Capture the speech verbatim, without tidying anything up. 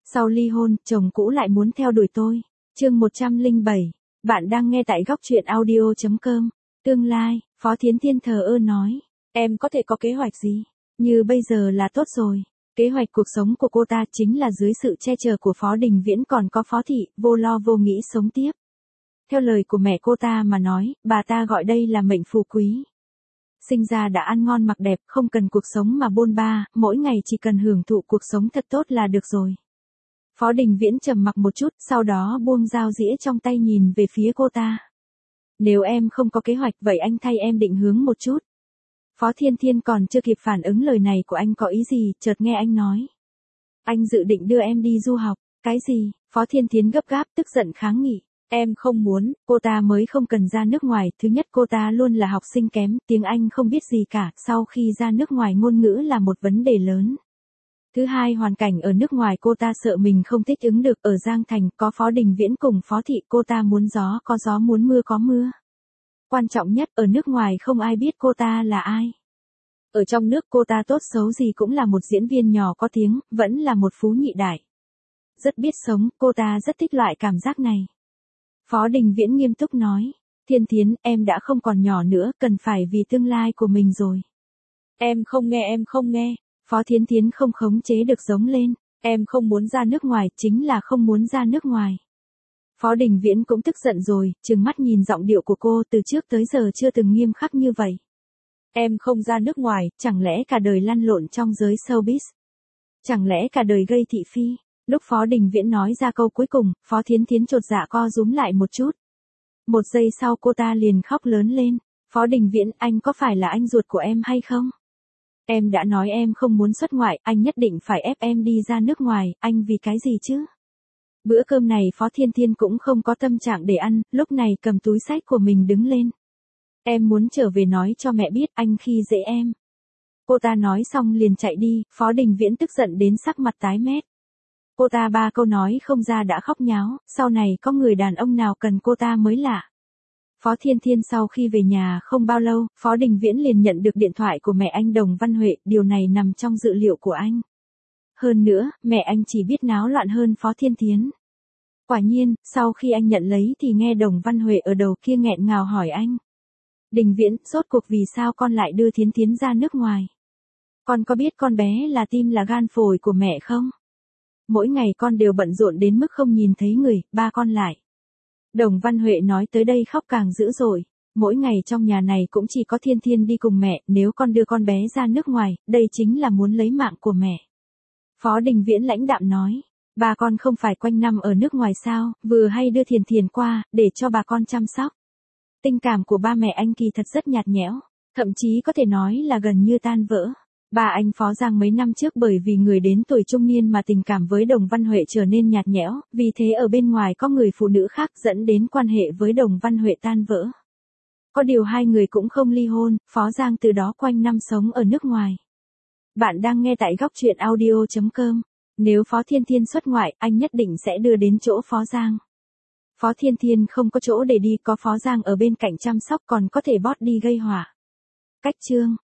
Sau ly hôn, chồng cũ lại muốn theo đuổi tôi. Chương một trăm lẻ bảy. Bạn đang nghe tại góc truyện audio chấm com. Tương lai, Phó Thiến Thiên thờ ơ nói. Em có thể có kế hoạch gì? Như bây giờ là tốt rồi. Kế hoạch cuộc sống của cô ta chính là dưới sự che chở của Phó Đình Viễn còn có Phó Thị, vô lo vô nghĩ sống tiếp. Theo lời của mẹ cô ta mà nói, bà ta gọi đây là mệnh phú quý. Sinh ra đã ăn ngon mặc đẹp, không cần cuộc sống mà bôn ba, mỗi ngày chỉ cần hưởng thụ cuộc sống thật tốt là được rồi. Phó Đình Viễn trầm mặc một chút, sau đó buông dao dĩa trong tay nhìn về phía cô ta. Nếu em không có kế hoạch vậy anh thay em định hướng một chút. Phó Thiên Thiên còn chưa kịp phản ứng lời này của anh có ý gì, chợt nghe anh nói. Anh dự định đưa em đi du học. Cái gì? Phó Thiên Thiên gấp gáp tức giận kháng nghị. Em không muốn, cô ta mới không cần ra nước ngoài, thứ nhất cô ta luôn là học sinh kém, tiếng Anh không biết gì cả, sau khi ra nước ngoài ngôn ngữ là một vấn đề lớn. Thứ hai hoàn cảnh ở nước ngoài cô ta sợ mình không thích ứng được, ở Giang Thành có Phó Đình Viễn cùng Phó Thị cô ta muốn gió có gió muốn mưa có mưa. Quan trọng nhất ở nước ngoài không ai biết cô ta là ai. Ở trong nước cô ta tốt xấu gì cũng là một diễn viên nhỏ có tiếng, vẫn là một phú nhị đại. Rất biết sống, cô ta rất thích loại cảm giác này. Phó Đình Viễn nghiêm túc nói, Thiên Thiến, em đã không còn nhỏ nữa, cần phải vì tương lai của mình rồi. Em không nghe em không nghe, Phó Thiên Thiến không khống chế được giống lên, em không muốn ra nước ngoài, chính là không muốn ra nước ngoài. Phó Đình Viễn cũng tức giận rồi, trừng mắt nhìn giọng điệu của cô từ trước tới giờ chưa từng nghiêm khắc như vậy. Em không ra nước ngoài, chẳng lẽ cả đời lăn lộn trong giới showbiz? Chẳng lẽ cả đời gây thị phi? Lúc Phó Đình Viễn nói ra câu cuối cùng, Phó Thiến Thiến chột dạ co rúm lại một chút. Một giây sau cô ta liền khóc lớn lên. Phó Đình Viễn, anh có phải là anh ruột của em hay không? Em đã nói em không muốn xuất ngoại, anh nhất định phải ép em đi ra nước ngoài, anh vì cái gì chứ? Bữa cơm này Phó Thiên Thiên cũng không có tâm trạng để ăn, lúc này cầm túi xách của mình đứng lên. Em muốn trở về nói cho mẹ biết anh khi dễ em. Cô ta nói xong liền chạy đi, Phó Đình Viễn tức giận đến sắc mặt tái mét. Cô ta ba câu nói không ra đã khóc nháo, sau này có người đàn ông nào cần cô ta mới lạ. Phó Thiên Thiên sau khi về nhà không bao lâu, Phó Đình Viễn liền nhận được điện thoại của mẹ anh Đồng Văn Huệ, điều này nằm trong dự liệu của anh. Hơn nữa, mẹ anh chỉ biết náo loạn hơn Phó Thiên Thiến. Quả nhiên, sau khi anh nhận lấy thì nghe Đồng Văn Huệ ở đầu kia nghẹn ngào hỏi anh. Đình Viễn, rốt cuộc vì sao con lại đưa Thiến Thiến ra nước ngoài? Con có biết con bé là tim là gan phổi của mẹ không? Mỗi ngày con đều bận rộn đến mức không nhìn thấy người, ba con lại. Đồng Văn Huệ nói tới đây khóc càng dữ dội. Mỗi ngày trong nhà này cũng chỉ có Thiên Thiên đi cùng mẹ, nếu con đưa con bé ra nước ngoài, đây chính là muốn lấy mạng của mẹ. Phó Đình Viễn lãnh đạm nói, ba con không phải quanh năm ở nước ngoài sao, vừa hay đưa Thiền Thiền qua, để cho bà con chăm sóc. Tình cảm của ba mẹ anh kỳ thật rất nhạt nhẽo, thậm chí có thể nói là gần như tan vỡ. Ba anh Phó Giang mấy năm trước bởi vì người đến tuổi trung niên mà tình cảm với Đồng Văn Huệ trở nên nhạt nhẽo, vì thế ở bên ngoài có người phụ nữ khác dẫn đến quan hệ với Đồng Văn Huệ tan vỡ. Có điều hai người cũng không ly hôn, Phó Giang từ đó quanh năm sống ở nước ngoài. Bạn đang nghe tại góc truyện audio chấm com. Nếu Phó Thiên Thiên xuất ngoại, anh nhất định sẽ đưa đến chỗ Phó Giang. Phó Thiên Thiên không có chỗ để đi, có Phó Giang ở bên cạnh chăm sóc còn có thể bót đi gây họa. Cách chương